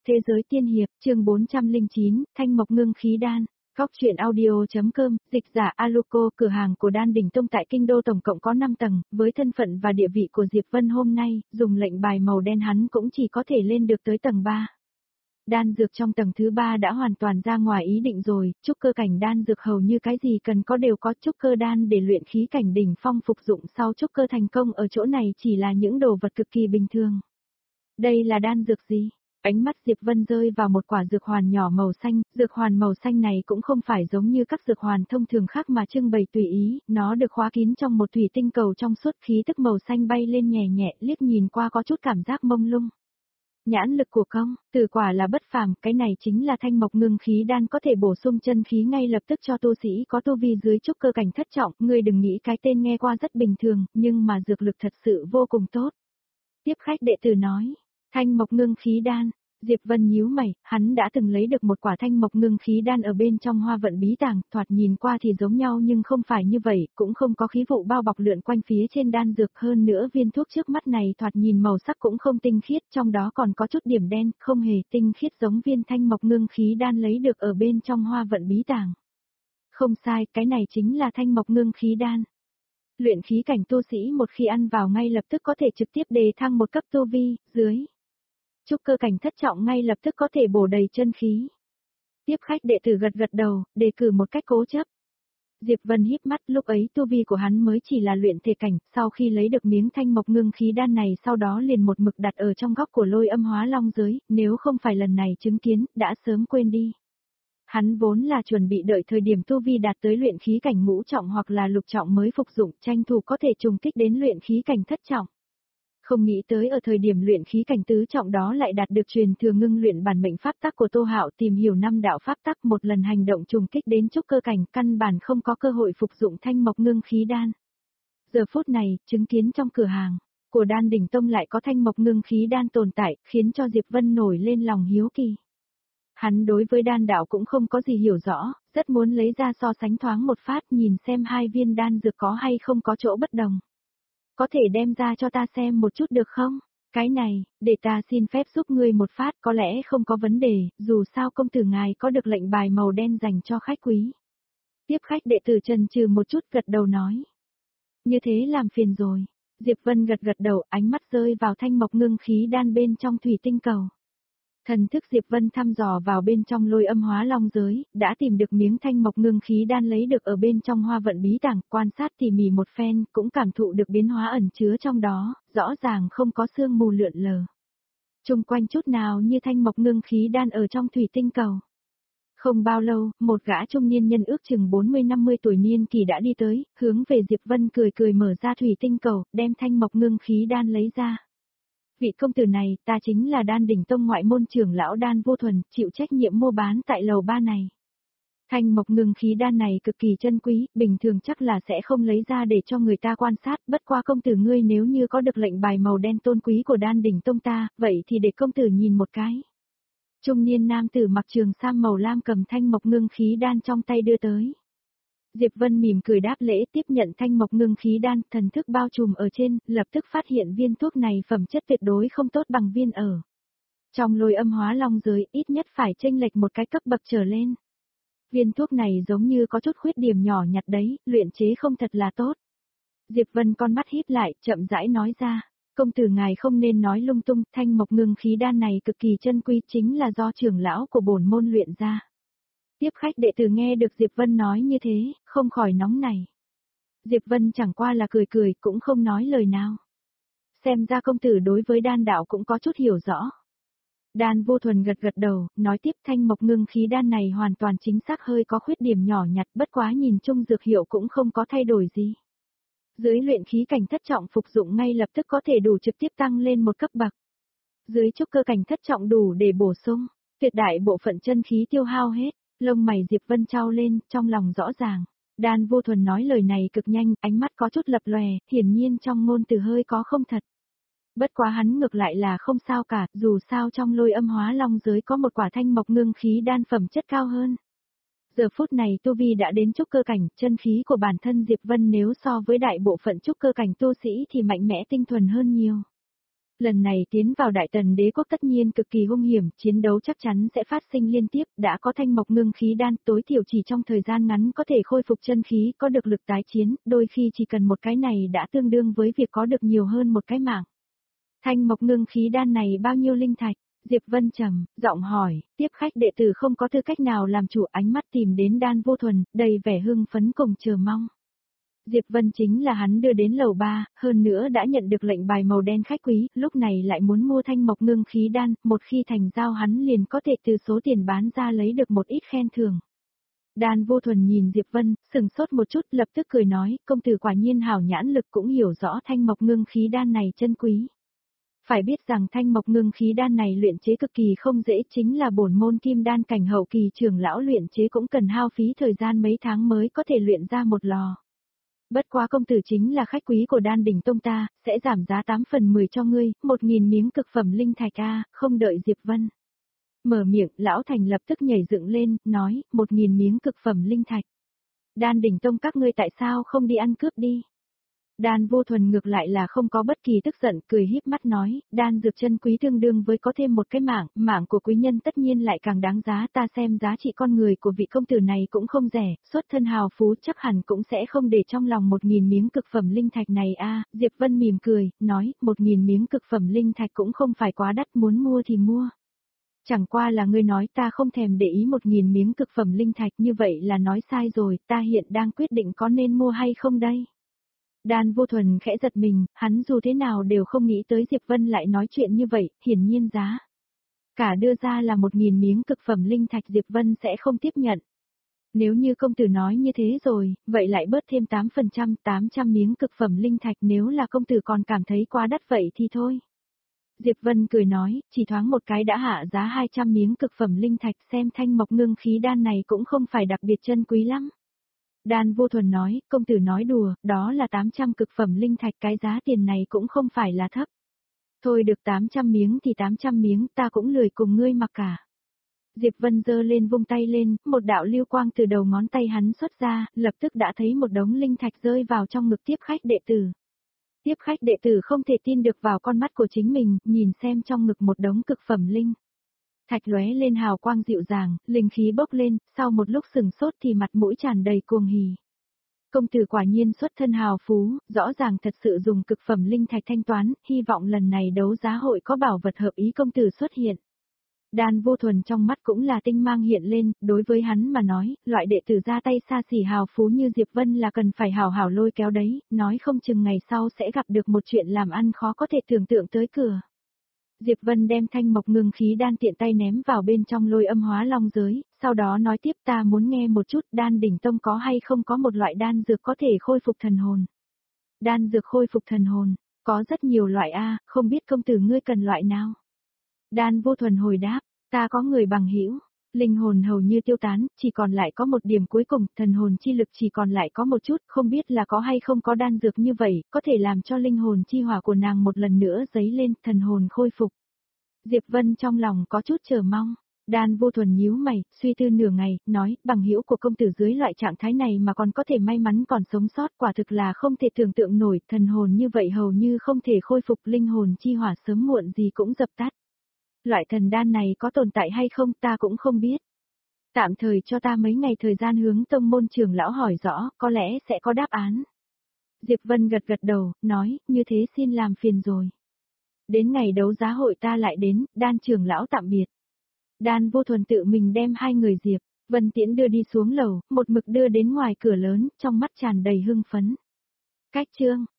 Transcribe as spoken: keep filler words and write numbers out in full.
Thế giới tiên hiệp, chương bốn trăm lẻ chín, Thanh Mộc Ngưng Khí Đan. Góc truyện audio.com, dịch giả Aluko, cửa hàng của Đan Đỉnh Tông tại Kinh Đô tổng cộng có năm tầng, với thân phận và địa vị của Diệp Vân hôm nay, dùng lệnh bài màu đen hắn cũng chỉ có thể lên được tới tầng ba. Đan dược trong tầng thứ ba đã hoàn toàn ra ngoài ý định rồi, trúc cơ cảnh đan dược hầu như cái gì cần có đều có, trúc cơ đan để luyện khí cảnh đỉnh phong phục dụng sau trúc cơ thành công ở chỗ này chỉ là những đồ vật cực kỳ bình thường. Đây là đan dược gì? Ánh mắt Diệp Vân rơi vào một quả dược hoàn nhỏ màu xanh, dược hoàn màu xanh này cũng không phải giống như các dược hoàn thông thường khác mà trưng bày tùy ý, nó được khóa kín trong một thủy tinh cầu trong suốt, khí tức màu xanh bay lên nhẹ nhẹ, liếc nhìn qua có chút cảm giác mông lung. Nhãn lực của công, từ quả là bất phàm, cái này chính là Thanh Mộc Ngưng Khí Đan, có thể bổ sung chân khí ngay lập tức cho tu sĩ có tu vi dưới trúc cơ cảnh thất trọng, ngươi đừng nghĩ cái tên nghe qua rất bình thường, nhưng mà dược lực thật sự vô cùng tốt. Tiếp khách đệ tử nói, Thanh Mộc Ngưng Khí Đan. Diệp Vân nhíu mày, hắn đã từng lấy được một quả Thanh Mộc Ngưng Khí Đan ở bên trong Hoa Vận Bí Tàng, thoạt nhìn qua thì giống nhau nhưng không phải như vậy, cũng không có khí vụ bao bọc lượn quanh phía trên đan dược, hơn nữa viên thuốc trước mắt này thoạt nhìn màu sắc cũng không tinh khiết, trong đó còn có chút điểm đen, không hề tinh khiết giống viên Thanh Mộc Ngưng Khí Đan lấy được ở bên trong Hoa Vận Bí Tàng. Không sai, cái này chính là Thanh Mộc Ngưng Khí Đan. Luyện khí cảnh tu sĩ một khi ăn vào ngay lập tức có thể trực tiếp đề thăng một cấp tu vi, dưới trúc cơ cảnh thất trọng ngay lập tức có thể bổ đầy chân khí. Tiếp khách đệ tử gật gật đầu, đề cử một cách cố chấp. Diệp Vân híp mắt, lúc ấy tu vi của hắn mới chỉ là luyện thể cảnh, sau khi lấy được miếng Thanh Mộc Ngưng Khí Đan này sau đó liền một mực đặt ở trong góc của Lôi Âm Hóa Long giới, nếu không phải lần này chứng kiến, đã sớm quên đi. Hắn vốn là chuẩn bị đợi thời điểm tu vi đạt tới luyện khí cảnh ngũ trọng hoặc là lục trọng mới phục dụng, tranh thủ có thể trùng kích đến luyện khí cảnh thất trọng. Không nghĩ tới ở thời điểm luyện khí cảnh tứ trọng đó lại đạt được truyền thừa ngưng luyện bản mệnh pháp tắc của Tô Hạo, tìm hiểu năm đạo pháp tắc, một lần hành động trùng kích đến trúc cơ cảnh, căn bản không có cơ hội phục dụng Thanh Mộc Ngưng Khí Đan. Giờ phút này, chứng kiến trong cửa hàng của Đan Đỉnh Tông lại có Thanh Mộc Ngưng Khí Đan tồn tại, khiến cho Diệp Vân nổi lên lòng hiếu kỳ. Hắn đối với đan đạo cũng không có gì hiểu rõ, rất muốn lấy ra so sánh thoáng một phát, nhìn xem hai viên đan dược có hay không có chỗ bất đồng. Có thể đem ra cho ta xem một chút được không? Cái này, để ta xin phép giúp ngươi một phát, có lẽ không có vấn đề, dù sao công tử ngài có được lệnh bài màu đen dành cho khách quý. Tiếp khách đệ tử chần chừ một chút gật đầu nói. Như thế làm phiền rồi. Diệp Vân gật gật đầu, ánh mắt rơi vào Thanh Mộc Ngưng Khí Đan bên trong thủy tinh cầu. Thần thức Diệp Vân thăm dò vào bên trong Lôi Âm Hóa Long giới, đã tìm được miếng Thanh Mộc Ngưng Khí Đan lấy được ở bên trong Hoa Vận Bí Tàng, quan sát tỉ mỉ một phen, cũng cảm thụ được biến hóa ẩn chứa trong đó, rõ ràng không có sương mù lượn lờ. Chung quanh chút nào như Thanh Mộc Ngưng Khí Đan ở trong thủy tinh cầu. Không bao lâu, một gã trung niên nhân ước chừng bốn mươi năm mươi tuổi niên kỳ đã đi tới, hướng về Diệp Vân cười cười mở ra thủy tinh cầu, đem Thanh Mộc Ngưng Khí Đan lấy ra. Vị công tử này, ta chính là Đan Đỉnh Tông ngoại môn trưởng lão Đan Vô Thuần, chịu trách nhiệm mua bán tại lầu ba này. Thanh Mộc Ngưng Khí Đan này cực kỳ chân quý, bình thường chắc là sẽ không lấy ra để cho người ta quan sát, bất qua công tử ngươi nếu như có được lệnh bài màu đen tôn quý của Đan Đỉnh Tông ta, vậy thì để công tử nhìn một cái. Trung niên nam tử mặc trường sam màu lam cầm Thanh Mộc Ngưng Khí Đan trong tay đưa tới. Diệp Vân mỉm cười đáp lễ, tiếp nhận Thanh Mộc Ngưng Khí Đan, thần thức bao trùm ở trên, lập tức phát hiện viên thuốc này phẩm chất tuyệt đối không tốt bằng viên ở trong Lôi Âm Hóa Long giới, ít nhất phải chênh lệch một cái cấp bậc trở lên. Viên thuốc này giống như có chút khuyết điểm nhỏ nhặt đấy, luyện chế không thật là tốt. Diệp Vân con mắt híp lại, chậm rãi nói ra, công tử ngài không nên nói lung tung, Thanh Mộc Ngưng Khí Đan này cực kỳ chân quý, chính là do trưởng lão của bổn môn luyện ra. Tiếp khách đệ tử nghe được Diệp Vân nói như thế, không khỏi nóng nảy. Diệp Vân chẳng qua là cười cười, cũng không nói lời nào. Xem ra công tử đối với đan đạo cũng có chút hiểu rõ. Đan Vô Thuần gật gật đầu, nói tiếp Thanh Mộc Ngưng Khí Đan này hoàn toàn chính xác hơi có khuyết điểm nhỏ nhặt, bất quá nhìn chung dược hiệu cũng không có thay đổi gì. Dưới luyện khí cảnh thất trọng phục dụng ngay lập tức có thể đủ trực tiếp tăng lên một cấp bậc. Dưới trúc cơ cảnh thất trọng đủ để bổ sung, tuyệt đại bộ phận chân khí tiêu hao hết. Lông mày Diệp Vân trao lên, trong lòng rõ ràng. Đan Vô Thuần nói lời này cực nhanh, ánh mắt có chút lập lòe, hiển nhiên trong ngôn từ hơi có không thật. Bất quá hắn ngược lại là không sao cả, dù sao trong Lôi Âm Hóa Long giới có một quả Thanh Mộc Ngưng Khí Đan phẩm chất cao hơn. Giờ phút này tu vi đã đến trúc cơ cảnh, chân khí của bản thân Diệp Vân nếu so với đại bộ phận trúc cơ cảnh tu sĩ thì mạnh mẽ tinh thuần hơn nhiều. Lần này tiến vào Đại Tần đế quốc tất nhiên cực kỳ hung hiểm, chiến đấu chắc chắn sẽ phát sinh liên tiếp, đã có thanh mộc ngưng khí đan, tối thiểu chỉ trong thời gian ngắn có thể khôi phục chân khí, có được lực tái chiến, đôi khi chỉ cần một cái này đã tương đương với việc có được nhiều hơn một cái mạng. Thanh mộc ngưng khí đan này bao nhiêu linh thạch? Diệp Vân trầm giọng hỏi, tiếp khách đệ tử không có tư cách nào làm chủ, ánh mắt tìm đến Đan Vô Thuần, đầy vẻ hưng phấn cùng chờ mong. Diệp Vân chính là hắn đưa đến lầu ba, hơn nữa đã nhận được lệnh bài màu đen khách quý, lúc này lại muốn mua thanh mộc ngưng khí đan, một khi thành giao hắn liền có thể từ số tiền bán ra lấy được một ít khen thưởng. Đan Vô Thuần nhìn Diệp Vân, sừng sốt một chút, lập tức cười nói, công tử quả nhiên hảo nhãn lực, cũng hiểu rõ thanh mộc ngưng khí đan này chân quý. Phải biết rằng thanh mộc ngưng khí đan này luyện chế cực kỳ không dễ, chính là bổn môn kim đan cảnh hậu kỳ trưởng lão luyện chế cũng cần hao phí thời gian mấy tháng mới có thể luyện ra một lò. Bất quá công tử chính là khách quý của Đan Đỉnh Tông ta, sẽ giảm giá tám phần mười cho ngươi, một nghìn miếng cực phẩm linh thạch a, không đợi Diệp Vân mở miệng, lão Thành lập tức nhảy dựng lên, nói, một nghìn miếng cực phẩm linh thạch. Đan Đỉnh Tông các ngươi tại sao không đi ăn cướp đi? Đan Vô Thuần ngược lại là không có bất kỳ tức giận, cười híp mắt nói, đan dược chân quý tương đương với có thêm một cái mạng, mạng của quý nhân tất nhiên lại càng đáng giá, ta xem giá trị con người của vị công tử này cũng không rẻ, xuất thân hào phú chắc hẳn cũng sẽ không để trong lòng một nghìn miếng cực phẩm linh thạch này a. Diệp Vân mỉm cười, nói, một nghìn miếng cực phẩm linh thạch cũng không phải quá đắt, muốn mua thì mua. Chẳng qua là ngươi nói ta không thèm để ý một nghìn miếng cực phẩm linh thạch, như vậy là nói sai rồi, ta hiện đang quyết định có nên mua hay không đây. Đan Vô Thuần khẽ giật mình, hắn dù thế nào đều không nghĩ tới Diệp Vân lại nói chuyện như vậy, hiển nhiên giá cả đưa ra là một nghìn miếng cực phẩm linh thạch, Diệp Vân sẽ không tiếp nhận. Nếu như công tử nói như thế rồi, vậy lại bớt thêm tám phần trăm, tám trăm miếng cực phẩm linh thạch, nếu là công tử còn cảm thấy quá đắt vậy thì thôi. Diệp Vân cười nói, chỉ thoáng một cái đã hạ giá hai trăm miếng cực phẩm linh thạch, xem thanh mộc ngưng khí đan này cũng không phải đặc biệt chân quý lắm. Đan Vô Thuần nói, công tử nói đùa, đó là tám trăm cực phẩm linh thạch, cái giá tiền này cũng không phải là thấp. Thôi được tám trăm miếng thì tám trăm miếng, ta cũng lười cùng ngươi mặc cả. Diệp Vân giơ lên vung tay lên, một đạo lưu quang từ đầu ngón tay hắn xuất ra, lập tức đã thấy một đống linh thạch rơi vào trong ngực tiếp khách đệ tử. Tiếp khách đệ tử không thể tin được vào con mắt của chính mình, nhìn xem trong ngực một đống cực phẩm linh thạch lóe lên hào quang dịu dàng, linh khí bốc lên, sau một lúc sừng sốt thì mặt mũi tràn đầy cuồng hỉ. Công tử quả nhiên xuất thân hào phú, rõ ràng thật sự dùng cực phẩm linh thạch thanh toán, hy vọng lần này đấu giá hội có bảo vật hợp ý công tử xuất hiện. Đan Vô Thuần trong mắt cũng là tinh mang hiện lên, đối với hắn mà nói, loại đệ tử ra tay xa xỉ hào phú như Diệp Vân là cần phải hào hào lôi kéo đấy, nói không chừng ngày sau sẽ gặp được một chuyện làm ăn khó có thể tưởng tượng tới cửa. Diệp Vân đem thanh mộc ngưng khí đan tiện tay ném vào bên trong lôi âm hóa long giới, sau đó nói tiếp, ta muốn nghe một chút, Đan Đỉnh Tông có hay không có một loại đan dược có thể khôi phục thần hồn. Đan dược khôi phục thần hồn, có rất nhiều loại a, không biết công tử ngươi cần loại nào. Đan Vô Thuần hồi đáp, ta có người bằng hữu, linh hồn hầu như tiêu tán, chỉ còn lại có một điểm cuối cùng, thần hồn chi lực chỉ còn lại có một chút, không biết là có hay không có đan dược như vậy, có thể làm cho linh hồn chi hỏa của nàng một lần nữa dấy lên, thần hồn khôi phục. Diệp Vân trong lòng có chút chờ mong. Đan Vô Thuần nhíu mày, suy tư nửa ngày, nói, bằng hữu của công tử dưới loại trạng thái này mà còn có thể may mắn còn sống sót, quả thực là không thể tưởng tượng nổi, thần hồn như vậy hầu như không thể khôi phục, linh hồn chi hỏa sớm muộn gì cũng dập tắt. Loại thần đan này có tồn tại hay không ta cũng không biết. Tạm thời cho ta mấy ngày thời gian hướng tông môn trưởng lão hỏi rõ, có lẽ sẽ có đáp án. Diệp Vân gật gật đầu, nói, như thế xin làm phiền rồi. Đến ngày đấu giá hội ta lại đến, Đan trưởng lão tạm biệt. Đan Vô Thuần tự mình đem hai người Diệp Vân tiễn đưa đi xuống lầu, một mực đưa đến ngoài cửa lớn, trong mắt tràn đầy hưng phấn. Cách chương